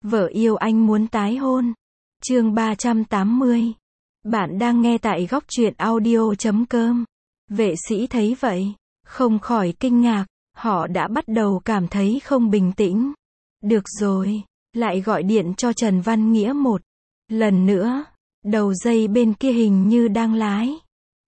Vợ yêu anh muốn tái hôn. Chương 380. Bạn đang nghe tại góc truyện audio.com. Vệ sĩ thấy vậy, không khỏi kinh ngạc, họ đã bắt đầu cảm thấy không bình tĩnh. Được rồi, lại gọi điện cho Trần Văn Nghĩa một lần nữa. Đầu dây bên kia hình như đang lái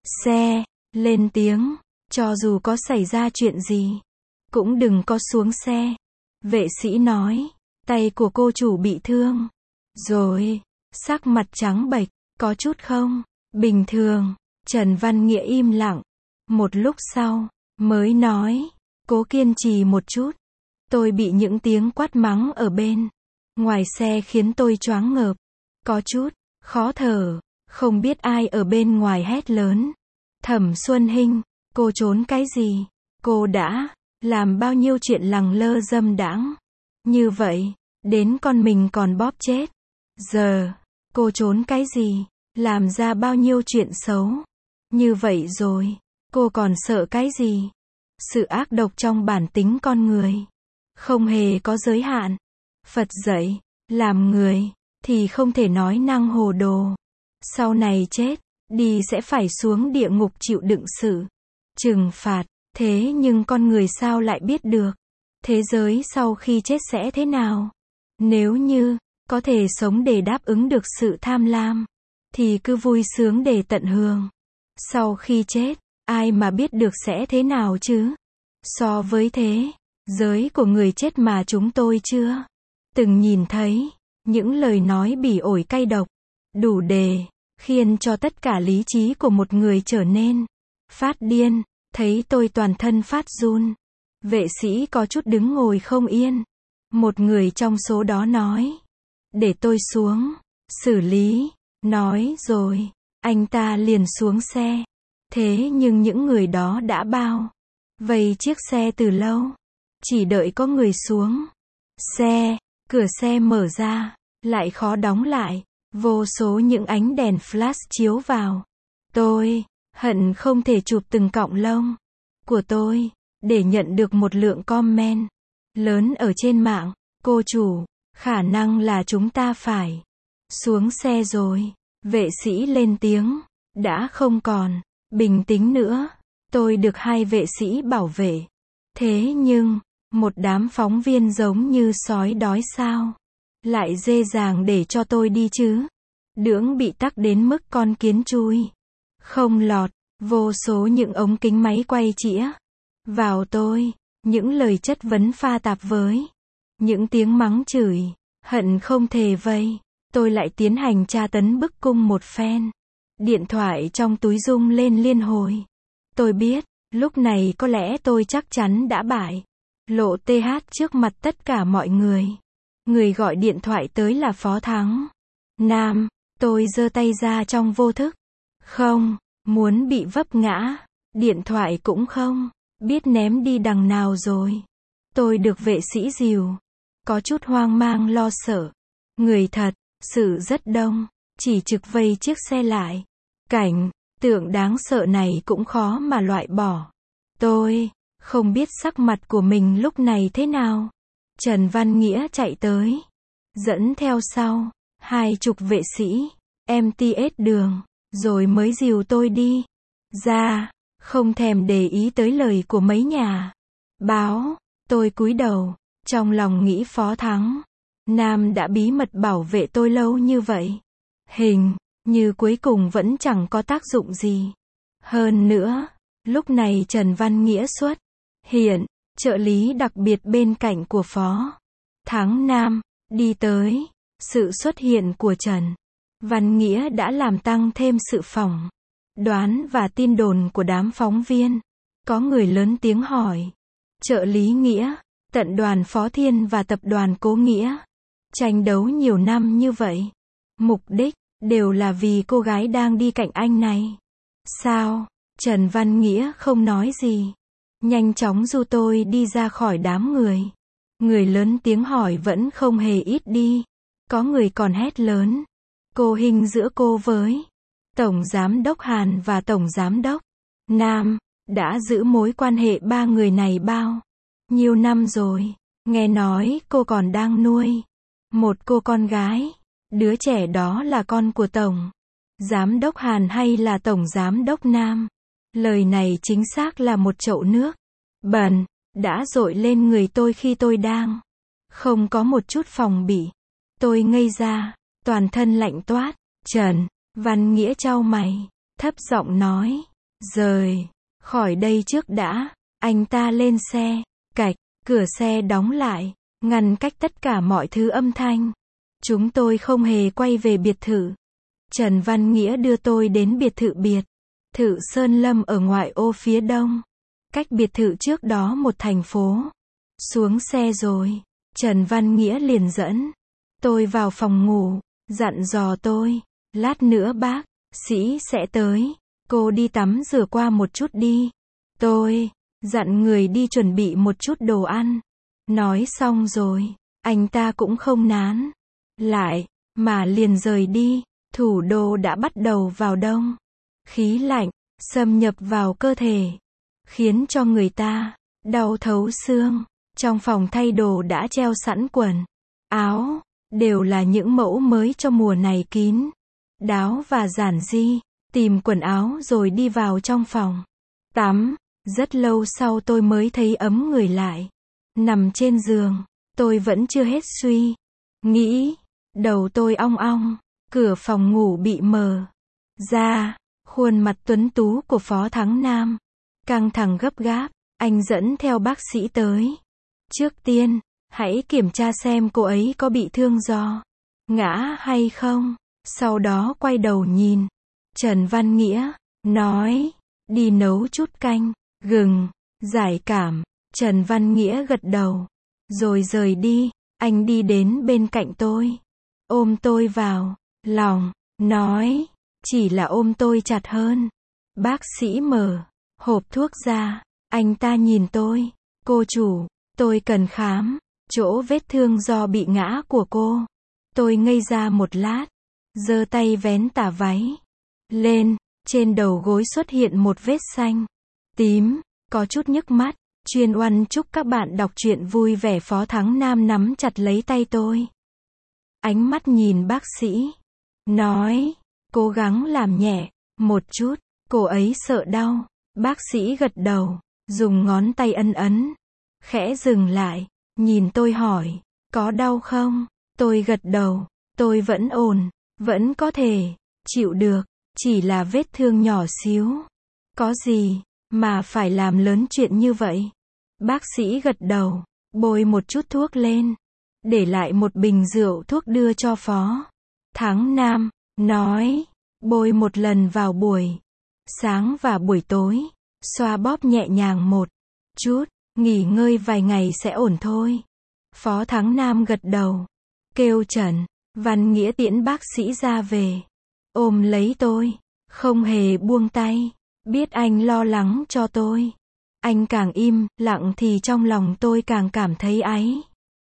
xe, lên tiếng, cho dù có xảy ra chuyện gì, cũng đừng có xuống xe. Vệ sĩ nói, tay của cô chủ bị thương rồi, sắc mặt trắng bệch, có chút không bình thường. Trần Văn Nghĩa im lặng, một lúc sau, mới nói, cố kiên trì một chút. Tôi bị những tiếng quát mắng ở bên ngoài xe khiến tôi choáng ngợp, có chút khó thở, không biết ai ở bên ngoài hét lớn. Thẩm Xuân Hinh, cô trốn cái gì? Cô đã làm bao nhiêu chuyện lẳng lơ dâm đãng như vậy, đến con mình còn bóp chết. Giờ, cô trốn cái gì? Làm ra bao nhiêu chuyện xấu như vậy rồi, cô còn sợ cái gì? Sự ác độc trong bản tính con người không hề có giới hạn. Phật dạy, làm người thì không thể nói năng hồ đồ. Sau này chết đi sẽ phải xuống địa ngục chịu đựng sự trừng phạt. Thế nhưng con người sao lại biết được thế giới sau khi chết sẽ thế nào? Nếu như có thể sống để đáp ứng được sự tham lam, thì cứ vui sướng để tận hưởng. Sau khi chết, ai mà biết được sẽ thế nào chứ? So với thế giới của người chết mà chúng tôi chưa từng nhìn thấy, những lời nói bỉ ổi cay độc, đủ để khiến cho tất cả lý trí của một người trở nên phát điên. Thấy tôi toàn thân phát run, vệ sĩ có chút đứng ngồi không yên. Một người trong số đó nói, để tôi xuống xử lý. Nói rồi, anh ta liền xuống xe. Thế nhưng những người đó đã bao vây chiếc xe từ lâu, chỉ đợi có người xuống xe. Cửa xe mở ra, lại khó đóng lại. Vô số những ánh đèn flash chiếu vào. Tôi hận không thể chụp từng cọng lông của tôi để nhận được một lượng comment lớn ở trên mạng. Cô chủ, khả năng là chúng ta phải xuống xe rồi. Vệ sĩ lên tiếng, đã không còn bình tĩnh nữa. Tôi được hai vệ sĩ bảo vệ. Thế nhưng, một đám phóng viên giống như sói đói sao lại dễ dàng để cho tôi đi chứ? Đưỡng bị tắc đến mức con kiến chui không lọt. Vô số những ống kính máy quay chĩa vào tôi, những lời chất vấn pha tạp với những tiếng mắng chửi, hận không thể vây tôi lại tiến hành tra tấn bức cung một phen. Điện thoại trong túi rung lên liên hồi. Tôi biết, lúc này có lẽ tôi chắc chắn đã bại lộ TH trước mặt tất cả mọi người. Người gọi điện thoại tới là Phó Thắng Nam. Tôi giơ tay ra trong vô thức, không muốn bị vấp ngã. Điện thoại cũng không biết ném đi đằng nào rồi. Tôi được vệ sĩ dìu, có chút hoang mang lo sợ. Người thật sự rất đông, chỉ trực vây chiếc xe lại. Cảnh tượng đáng sợ này cũng khó mà loại bỏ. Tôi không biết sắc mặt của mình lúc này thế nào. Trần Văn Nghĩa chạy tới, dẫn theo sau 20 vệ sĩ, MTS đường, rồi mới dìu tôi đi ra, không thèm để ý tới lời của mấy nhà báo. Tôi cúi đầu, trong lòng nghĩ Phó Thắng Nam đã bí mật bảo vệ tôi lâu như vậy, hình như cuối cùng vẫn chẳng có tác dụng gì. Hơn nữa, lúc này Trần Văn Nghĩa xuất hiện, trợ lý đặc biệt bên cạnh của Phó Thắng Nam đi tới. Sự xuất hiện của Trần Văn Nghĩa đã làm tăng thêm sự phỏng đoán và tin đồn của đám phóng viên. Có người lớn tiếng hỏi, trợ lý Nghĩa, tận đoàn Phó Thiên và tập đoàn Cố Nghĩa tranh đấu nhiều năm như vậy, mục đích đều là vì cô gái đang đi cạnh anh này sao? Trần Văn Nghĩa không nói gì, nhanh chóng du tôi đi ra khỏi đám người. Người lớn tiếng hỏi vẫn không hề ít đi. Có người còn hét lớn, cô Hinh giữa cô với Tổng Giám đốc Hàn và Tổng Giám đốc Nam đã giữ mối quan hệ ba người này bao nhiêu năm rồi. Nghe nói cô còn đang nuôi Một cô con gái. Đứa trẻ đó là con của Tổng Giám đốc Hàn hay là Tổng Giám đốc Nam? Lời này chính xác là một chậu nước bẩn đã dội lên người tôi khi tôi đang không có một chút phòng bị. Tôi ngây ra, toàn thân lạnh toát. Trần Văn Nghĩa chau mày, thấp giọng nói, rời khỏi đây trước đã. Anh ta lên xe, cạch, cửa xe đóng lại, ngăn cách tất cả mọi thứ âm thanh. Chúng tôi không hề quay về biệt thự. Trần Văn Nghĩa đưa tôi đến biệt thự Sơn Lâm ở ngoại ô phía đông. Cách biệt thự trước đó một thành phố. Xuống xe rồi, Trần Văn Nghĩa liền dẫn tôi vào phòng ngủ, dặn dò tôi, lát nữa bác sĩ sẽ tới, cô đi tắm rửa qua một chút đi. Tôi dặn người đi chuẩn bị một chút đồ ăn. Nói xong rồi, anh ta cũng không nán lại, mà liền rời đi. Thủ đô đã bắt đầu vào đông. Khí lạnh xâm nhập vào cơ thể, khiến cho người ta đau thấu xương. Trong phòng thay đồ đã treo sẵn quần áo, đều là những mẫu mới cho mùa này, kín đáo và giản dị. Tìm quần áo rồi đi vào trong phòng tắm. Rất lâu sau tôi mới thấy ấm người lại. Nằm trên giường, tôi vẫn chưa hết suy nghĩ. Đầu tôi ong ong. Cửa phòng ngủ bị mở ra. Khuôn mặt tuấn tú của Phó Thắng Nam căng thẳng gấp gáp. Anh dẫn theo bác sĩ tới. Trước tiên, hãy kiểm tra xem cô ấy có bị thương do ngã hay không. Sau đó quay đầu nhìn Trần Văn Nghĩa, nói, đi nấu chút canh gừng giải cảm. Trần Văn Nghĩa gật đầu, rồi rời đi. Anh đi đến bên cạnh tôi, ôm tôi vào lòng, nói, chỉ là ôm tôi chặt hơn. Bác sĩ mở hộp thuốc ra. Anh ta nhìn tôi, cô chủ, tôi cần khám chỗ vết thương do bị ngã của cô. Tôi ngây ra một lát, giơ tay vén tà váy lên. Trên đầu gối xuất hiện một vết xanh tím, có chút nhức mắt. Chuyên oan chúc các bạn đọc truyện vui vẻ. Phó Thắng Nam nắm chặt lấy tay tôi, ánh mắt nhìn bác sĩ, nói, cố gắng làm nhẹ một chút, cô ấy sợ đau. Bác sĩ gật đầu, dùng ngón tay ấn ấn, khẽ dừng lại, nhìn tôi hỏi, có đau không? Tôi gật đầu, tôi vẫn ổn, vẫn có thể chịu được, chỉ là vết thương nhỏ xíu. Có gì mà phải làm lớn chuyện như vậy? Bác sĩ gật đầu, bôi một chút thuốc lên, để lại một bình rượu thuốc đưa cho Phó Thắng Nam, nói, bôi một lần vào buổi sáng và buổi tối, xoa bóp nhẹ nhàng một chút, nghỉ ngơi vài ngày sẽ ổn thôi. Phó Thắng Nam gật đầu, kêu Trần Văn Nghĩa tiễn bác sĩ ra về, ôm lấy tôi, không hề buông tay. Biết anh lo lắng cho tôi. Anh càng im lặng thì trong lòng tôi càng cảm thấy áy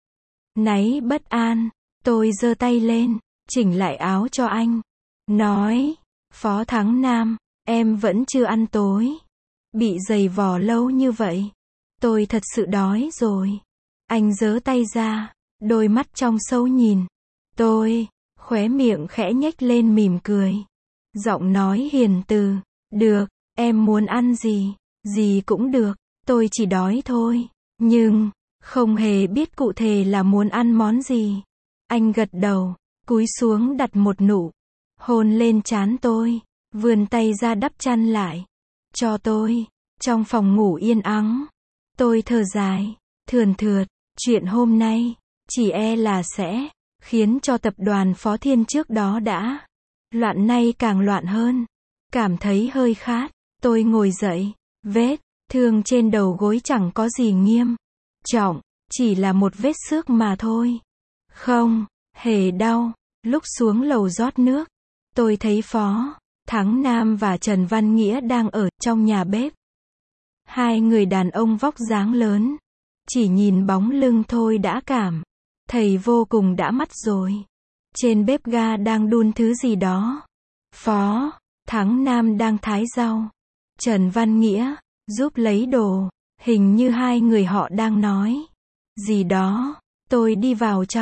náy bất an. Tôi giơ tay lên, chỉnh lại áo cho anh, nói, Phó Thắng Nam, em vẫn chưa ăn tối. Bị giày vò lâu như vậy, tôi thật sự đói rồi. Anh giơ tay ra, đôi mắt trong sâu nhìn tôi, khóe miệng khẽ nhếch lên mỉm cười. Giọng nói hiền từ, được, em muốn ăn gì cũng được, tôi chỉ đói thôi, nhưng không hề biết cụ thể là muốn ăn món gì. Anh gật đầu, cúi xuống đặt một nụ hôn lên trán tôi, vươn tay ra đắp chăn lại cho tôi. Trong phòng ngủ yên ắng, tôi thở dài, thườn thượt, chuyện hôm nay chỉ e là sẽ khiến cho tập đoàn Phó Thiên trước đó đã loạn nay càng loạn hơn. Cảm thấy hơi khát, tôi ngồi dậy. Vết thương trên đầu gối chẳng có gì nghiêm trọng, chỉ là một vết xước mà thôi, không hề đau. Lúc xuống lầu rót nước, tôi thấy Phó Thắng Nam và Trần Văn Nghĩa đang ở trong nhà bếp. Hai người đàn ông vóc dáng lớn, chỉ nhìn bóng lưng thôi đã cảm thấy vô cùng đã mắt rồi. Trên bếp ga đang đun thứ gì đó. Phó Thắng Nam đang thái rau, Trần Văn Nghĩa giúp lấy đồ. Hình như hai người họ đang nói gì đó. Tôi đi vào trong,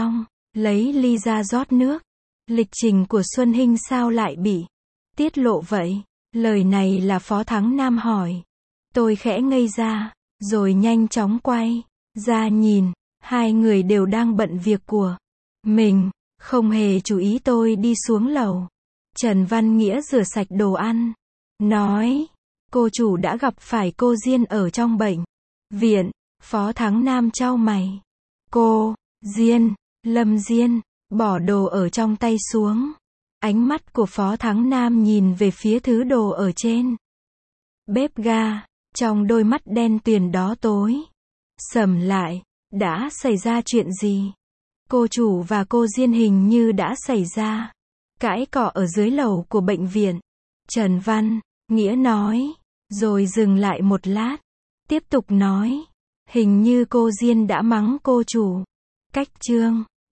lấy ly ra rót nước. Lịch trình của Xuân Hinh sao lại bị tiết lộ vậy? Lời này là Phó Thắng Nam hỏi. Tôi khẽ ngây ra, rồi nhanh chóng quay ra nhìn, hai người đều đang bận việc của mình, không hề chú ý tôi đi xuống lầu. Trần Văn Nghĩa rửa sạch đồ ăn, nói, cô chủ đã gặp phải cô Diên ở trong bệnh viện. Phó Thắng Nam chau mày. Cô Diên, Lâm Diên, bỏ đồ ở trong tay xuống. Ánh mắt của Phó Thắng Nam nhìn về phía thứ đồ ở trên bếp ga, trong đôi mắt đen tuyền đó tối sầm lại. Đã xảy ra chuyện gì? Cô chủ và cô Diên hình như đã xảy ra cãi cọ ở dưới lầu của bệnh viện. Trần Văn Nghĩa nói, rồi dừng lại một lát, tiếp tục nói, hình như cô Diên đã mắng cô chủ. Cách chương